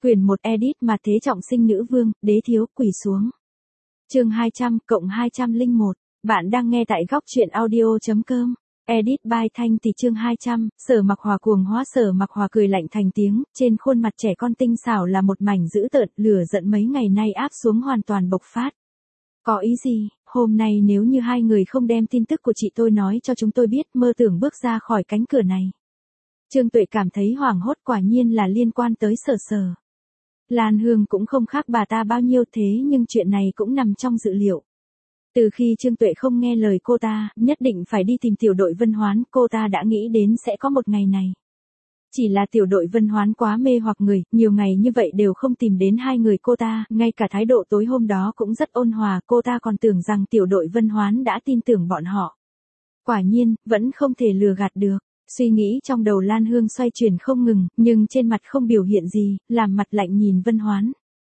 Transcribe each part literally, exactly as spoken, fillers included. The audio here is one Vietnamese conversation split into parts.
Quyển một edit mà thế trọng sinh nữ vương, đế thiếu, quỳ xuống. Chương hai trăm cộng hai trăm lẻ một. Bạn đang nghe tại góc truyện audio.com. Edit by Thanh thì chương hai trăm, Sở Mặc Hòa cuồng hóa. Sở Mặc Hòa cười lạnh thành tiếng, trên khuôn mặt trẻ con tinh xảo là một mảnh dữ tợn, lửa giận mấy ngày nay áp xuống hoàn toàn bộc phát. Có ý gì, hôm nay nếu như hai người không đem tin tức của chị tôi nói cho chúng tôi biết, mơ tưởng bước ra khỏi cánh cửa này. Trương Tuệ cảm thấy hoảng hốt, quả nhiên là liên quan tới Sở Sở. Lan Hương cũng không khác bà ta bao nhiêu, thế nhưng chuyện này cũng nằm trong dự liệu. Từ khi Trương Tuệ không nghe lời cô ta, nhất định phải đi tìm tiểu đội Vân Hoán, cô ta đã nghĩ đến sẽ có một ngày này. Chỉ là tiểu đội Vân Hoán quá mê hoặc người, nhiều ngày như vậy đều không tìm đến hai người cô ta, ngay cả thái độ tối hôm đó cũng rất ôn hòa, cô ta còn tưởng rằng tiểu đội Vân Hoán đã tin tưởng bọn họ. Quả nhiên, vẫn không thể lừa gạt được. Suy nghĩ trong đầu Lan Hương xoay chuyển không ngừng, nhưng trên mặt không biểu hiện gì, làm mặt lạnh nhìn Vân Hoán.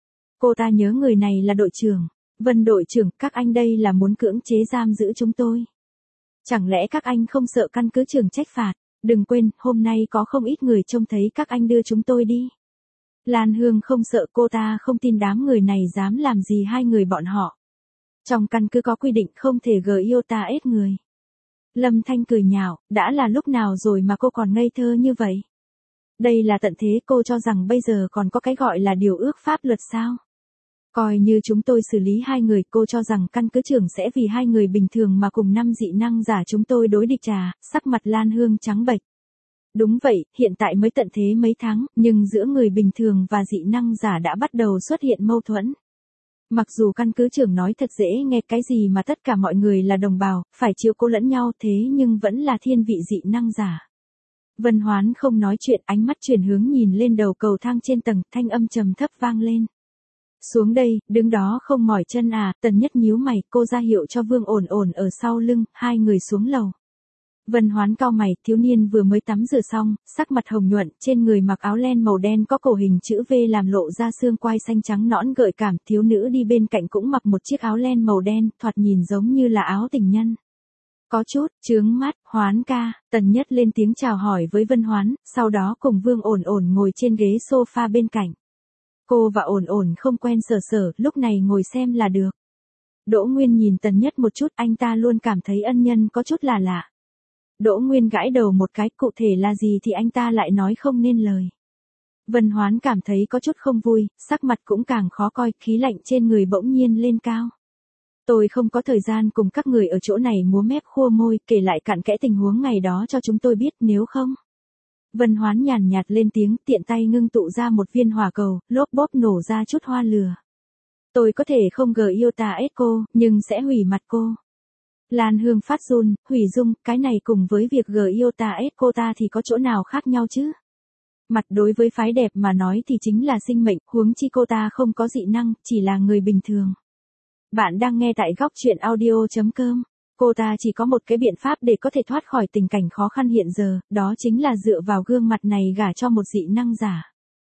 Cô ta nhớ người này là đội trưởng. Vân đội trưởng, các anh đây là muốn cưỡng chế giam giữ chúng tôi. Chẳng lẽ các anh không sợ căn cứ trưởng trách phạt? Đừng quên, hôm nay có không ít người trông thấy các anh đưa chúng tôi đi. Lan Hương không sợ, cô ta không tin đám người này dám làm gì hai người bọn họ. Trong căn cứ có quy định không thể gờ yêu ta ết người. Lâm Thanh cười nhạo, đã là lúc nào rồi mà cô còn ngây thơ như vậy? Đây là tận thế, cô cho rằng bây giờ còn có cái gọi là điều ước pháp luật sao? Coi như chúng tôi xử lý hai người, cô cho rằng căn cứ trưởng sẽ vì hai người bình thường mà cùng năm dị năng giả chúng tôi đối địch trà, sắc mặt Lan Hương trắng bệch. Đúng vậy, hiện tại mới tận thế mấy tháng, nhưng giữa người bình thường và dị năng giả đã bắt đầu xuất hiện mâu thuẫn. Mặc dù căn cứ trưởng nói thật dễ nghe, cái gì mà tất cả mọi người là đồng bào, phải chiếu cố lẫn nhau, thế nhưng vẫn là thiên vị dị năng giả. Vân Hoán không nói chuyện, ánh mắt chuyển hướng nhìn lên đầu cầu thang trên tầng, thanh âm trầm thấp vang lên. Xuống đây, đứng đó không mỏi chân à? Tần Nhất nhíu mày, cô ra hiệu cho Vương Ổn Ổn ở sau lưng, hai người xuống lầu. Vân Hoán cau mày, thiếu niên vừa mới tắm rửa xong, sắc mặt hồng nhuận, trên người mặc áo len màu đen có cổ hình chữ V làm lộ ra xương quai xanh trắng nõn gợi cảm, thiếu nữ đi bên cạnh cũng mặc một chiếc áo len màu đen, thoạt nhìn giống như là áo tình nhân. Có chút chướng mắt. Hoán ca. Tần Nhất lên tiếng chào hỏi với Vân Hoán, sau đó cùng Vương Ổn Ổn ngồi trên ghế sofa bên cạnh. Cô và Ổn Ổn không quen Sở Sở, lúc này ngồi xem là được. Đỗ Nguyên nhìn Tần Nhất một chút, anh ta luôn cảm thấy ân nhân có chút là lạ. Đỗ Nguyên gãi đầu một cái, cụ thể là gì thì anh ta lại nói không nên lời. Vân Hoán cảm thấy có chút không vui, sắc mặt cũng càng khó coi, khí lạnh trên người bỗng nhiên lên cao. Tôi không có thời gian cùng các người ở chỗ này múa mép khua môi, kể lại cặn kẽ tình huống ngày đó cho chúng tôi biết, nếu không. Vân Hoán nhàn nhạt lên tiếng, tiện tay ngưng tụ ra một viên hỏa cầu, lốp bốp nổ ra chút hoa lửa. Tôi có thể không gờ yêu ta ết cô, nhưng sẽ hủy mặt cô. Lan Hương phát run, hủy dung, cái này cùng với việc gờ yêu ta ết cô ta thì có chỗ nào khác nhau chứ? Mặt đối với phái đẹp mà nói thì chính là sinh mệnh, huống chi cô ta không có dị năng, chỉ là người bình thường. Bạn đang nghe tại góc truyện audio.com. Cô ta chỉ có một cái biện pháp để có thể thoát khỏi tình cảnh khó khăn hiện giờ, đó chính là dựa vào gương mặt này gả cho một dị năng giả.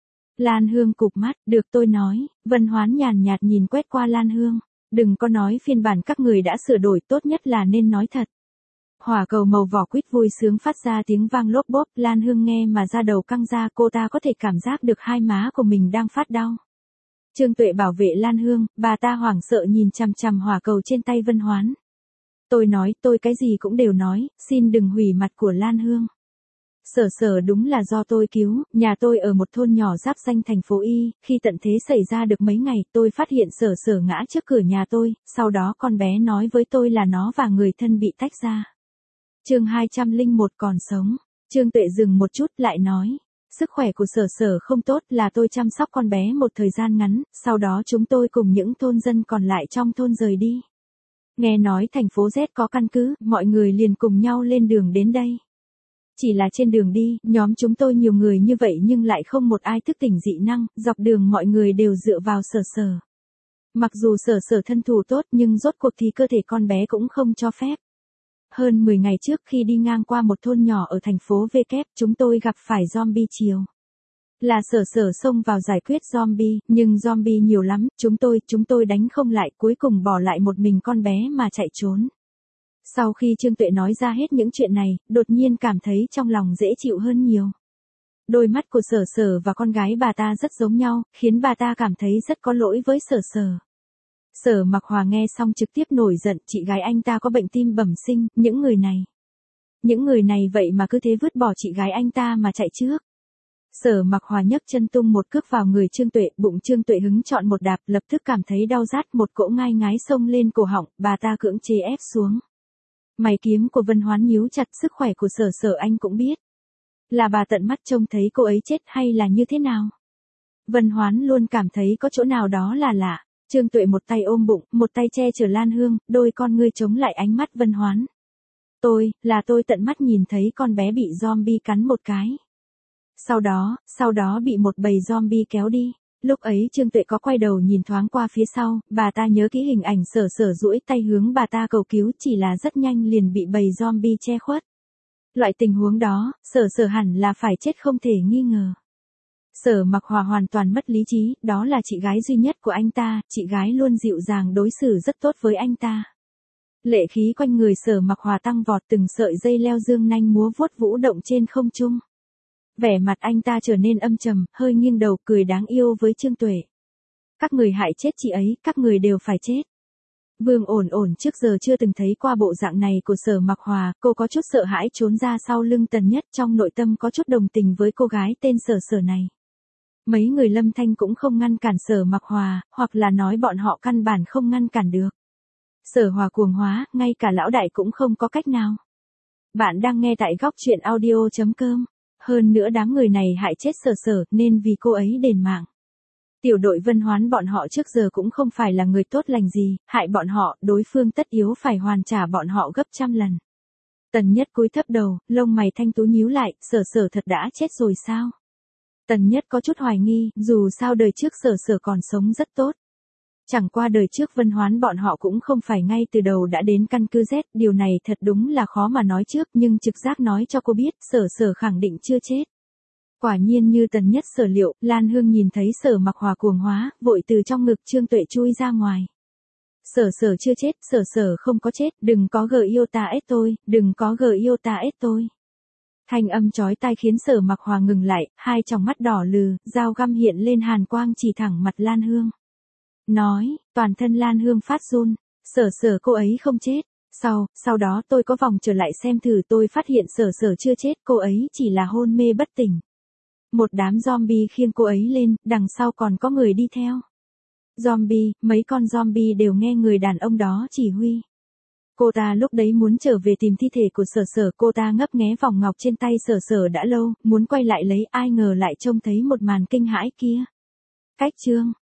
Lan Hương cụp mắt, được tôi nói. Vân Hoán nhàn nhạt nhìn quét qua Lan Hương. Đừng có nói phiên bản các người đã sửa đổi, tốt nhất là nên nói thật. Hỏa cầu màu vỏ quýt vui sướng phát ra tiếng vang lốp bốp, Lan Hương nghe mà da đầu căng ra, cô ta có thể cảm giác được hai má của mình đang phát đau. Trương Tuệ bảo vệ Lan Hương, bà ta hoảng sợ nhìn chằm chằm hỏa cầu trên tay Vân Hoán. Tôi nói, tôi cái gì cũng đều nói, xin đừng hủy mặt của Lan Hương. Sở Sở đúng là do tôi cứu, nhà tôi ở một thôn nhỏ giáp danh thành phố Y, khi tận thế xảy ra được mấy ngày, tôi phát hiện Sở Sở ngã trước cửa nhà tôi, sau đó con bé nói với tôi là nó và người thân bị tách ra. Chương hai trăm lẻ một còn sống. Trương Tuệ dừng một chút lại nói, sức khỏe của Sở Sở không tốt, là tôi chăm sóc con bé một thời gian ngắn, sau đó chúng tôi cùng những thôn dân còn lại trong thôn rời đi. Nghe nói thành phố Z có căn cứ, mọi người liền cùng nhau lên đường đến đây. Chỉ là trên đường đi, nhóm chúng tôi nhiều người như vậy nhưng lại không một ai thức tỉnh dị năng, dọc đường mọi người đều dựa vào Sở Sở. Mặc dù Sở Sở thân thủ tốt nhưng rốt cuộc thì cơ thể con bé cũng không cho phép. Hơn mười ngày trước khi đi ngang qua một thôn nhỏ ở thành phố V kép, chúng tôi gặp phải zombie chiều. Là Sở Sở xông vào giải quyết zombie, nhưng zombie nhiều lắm, chúng tôi, chúng tôi đánh không lại, cuối cùng bỏ lại một mình con bé mà chạy trốn. Sau khi Trương Tuệ nói ra hết những chuyện này, đột nhiên cảm thấy trong lòng dễ chịu hơn nhiều. đôi mắt của Sở Sở và con gái bà ta rất giống nhau, khiến bà ta cảm thấy rất có lỗi với Sở Sở. Sở Mặc Hòa nghe xong trực tiếp nổi giận, chị gái anh ta có bệnh tim bẩm sinh, những người này. Những người này vậy mà cứ thế vứt bỏ chị gái anh ta mà chạy trước. Sở Mặc Hòa nhấc chân tung một cước vào người Trương Tuệ, bụng Trương Tuệ hứng chọn một đạp, lập tức cảm thấy đau rát, một cỗ ngai ngái xông lên cổ họng, bà ta cưỡng chế ép xuống. Mày kiếm của Vân Hoán nhíu chặt, sức khỏe của Sở Sở anh cũng biết. Là bà tận mắt trông thấy cô ấy chết hay là như thế nào? Vân Hoán luôn cảm thấy có chỗ nào đó là lạ. Trương Tuệ một tay ôm bụng, một tay che chở Lan Hương, đôi con ngươi chống lại ánh mắt Vân Hoán. Tôi, là tôi tận mắt nhìn thấy con bé bị zombie cắn một cái. Sau đó, sau đó bị một bầy zombie kéo đi. Lúc ấy Trương Tuệ có quay đầu nhìn thoáng qua phía sau, bà ta nhớ kỹ hình ảnh Sở Sở duỗi tay hướng bà ta cầu cứu, chỉ là rất nhanh liền bị bầy zombie che khuất. Loại tình huống đó, Sở Sở hẳn là phải chết không thể nghi ngờ. Sở Mặc Hòa hoàn toàn mất lý trí, đó là chị gái duy nhất của anh ta, chị gái luôn dịu dàng đối xử rất tốt với anh ta. Lệ khí quanh người Sở Mặc Hòa tăng vọt, từng sợi dây leo dương nanh múa vuốt vũ động trên không trung. Vẻ mặt anh ta trở nên âm trầm, hơi nghiêng đầu cười đáng yêu với Trương Tuệ. Các người hại chết chị ấy, các người đều phải chết. Vương Ổn Ổn trước giờ chưa từng thấy qua bộ dạng này của Sở Mặc Hòa, cô có chút sợ hãi trốn ra sau lưng Tần Nhất, trong nội tâm có chút đồng tình với cô gái tên Sở Sở này. Mấy người Lâm Thanh cũng không ngăn cản Sở Mặc Hòa, hoặc là nói bọn họ căn bản không ngăn cản được. Sở Hòa cuồng hóa, ngay cả lão đại cũng không có cách nào. Bạn đang nghe tại góc truyện audio chấm com. Hơn nữa đám người này hại chết Sở Sở nên vì cô ấy đền mạng. Tiểu đội Vân Hoán bọn họ trước giờ cũng không phải là người tốt lành gì, hại bọn họ, đối phương tất yếu phải hoàn trả bọn họ gấp trăm lần. Tần Nhất cúi thấp đầu, lông mày thanh tú nhíu lại, Sở Sở thật đã chết rồi sao? Tần Nhất có chút hoài nghi, dù sao đời trước Sở Sở còn sống rất tốt. Chẳng qua đời trước Vân Hoán bọn họ cũng không phải ngay từ đầu đã đến căn cứ Z, điều này thật đúng là khó mà nói trước, nhưng trực giác nói cho cô biết, Sở Sở khẳng định chưa chết. Quả nhiên như Tần Nhất sở liệu, Lan Hương nhìn thấy Sở Mặc Hòa cuồng hóa, vội từ trong ngực Trương Tuệ chui ra ngoài. Sở Sở chưa chết, Sở Sở không có chết, đừng có gờ yêu ta ết tôi, đừng có gờ yêu ta ết tôi. Thanh âm chói tai khiến Sở Mặc Hòa ngừng lại, hai tròng mắt đỏ lừ, dao găm hiện lên hàn quang chỉ thẳng mặt Lan Hương. Nói, toàn thân Lan Hương phát run, Sở Sở cô ấy không chết. Sau, sau đó tôi có vòng trở lại xem thử, tôi phát hiện Sở Sở chưa chết, cô ấy chỉ là hôn mê bất tỉnh. Một đám zombie khiêng cô ấy lên, đằng sau còn có người đi theo. Zombie, mấy con zombie đều nghe người đàn ông đó chỉ huy. Cô ta lúc đấy muốn trở về tìm thi thể của Sở Sở, cô ta ngấp nghé vòng ngọc trên tay Sở Sở đã lâu, muốn quay lại lấy, ai ngờ lại trông thấy một màn kinh hãi kia. Cách chương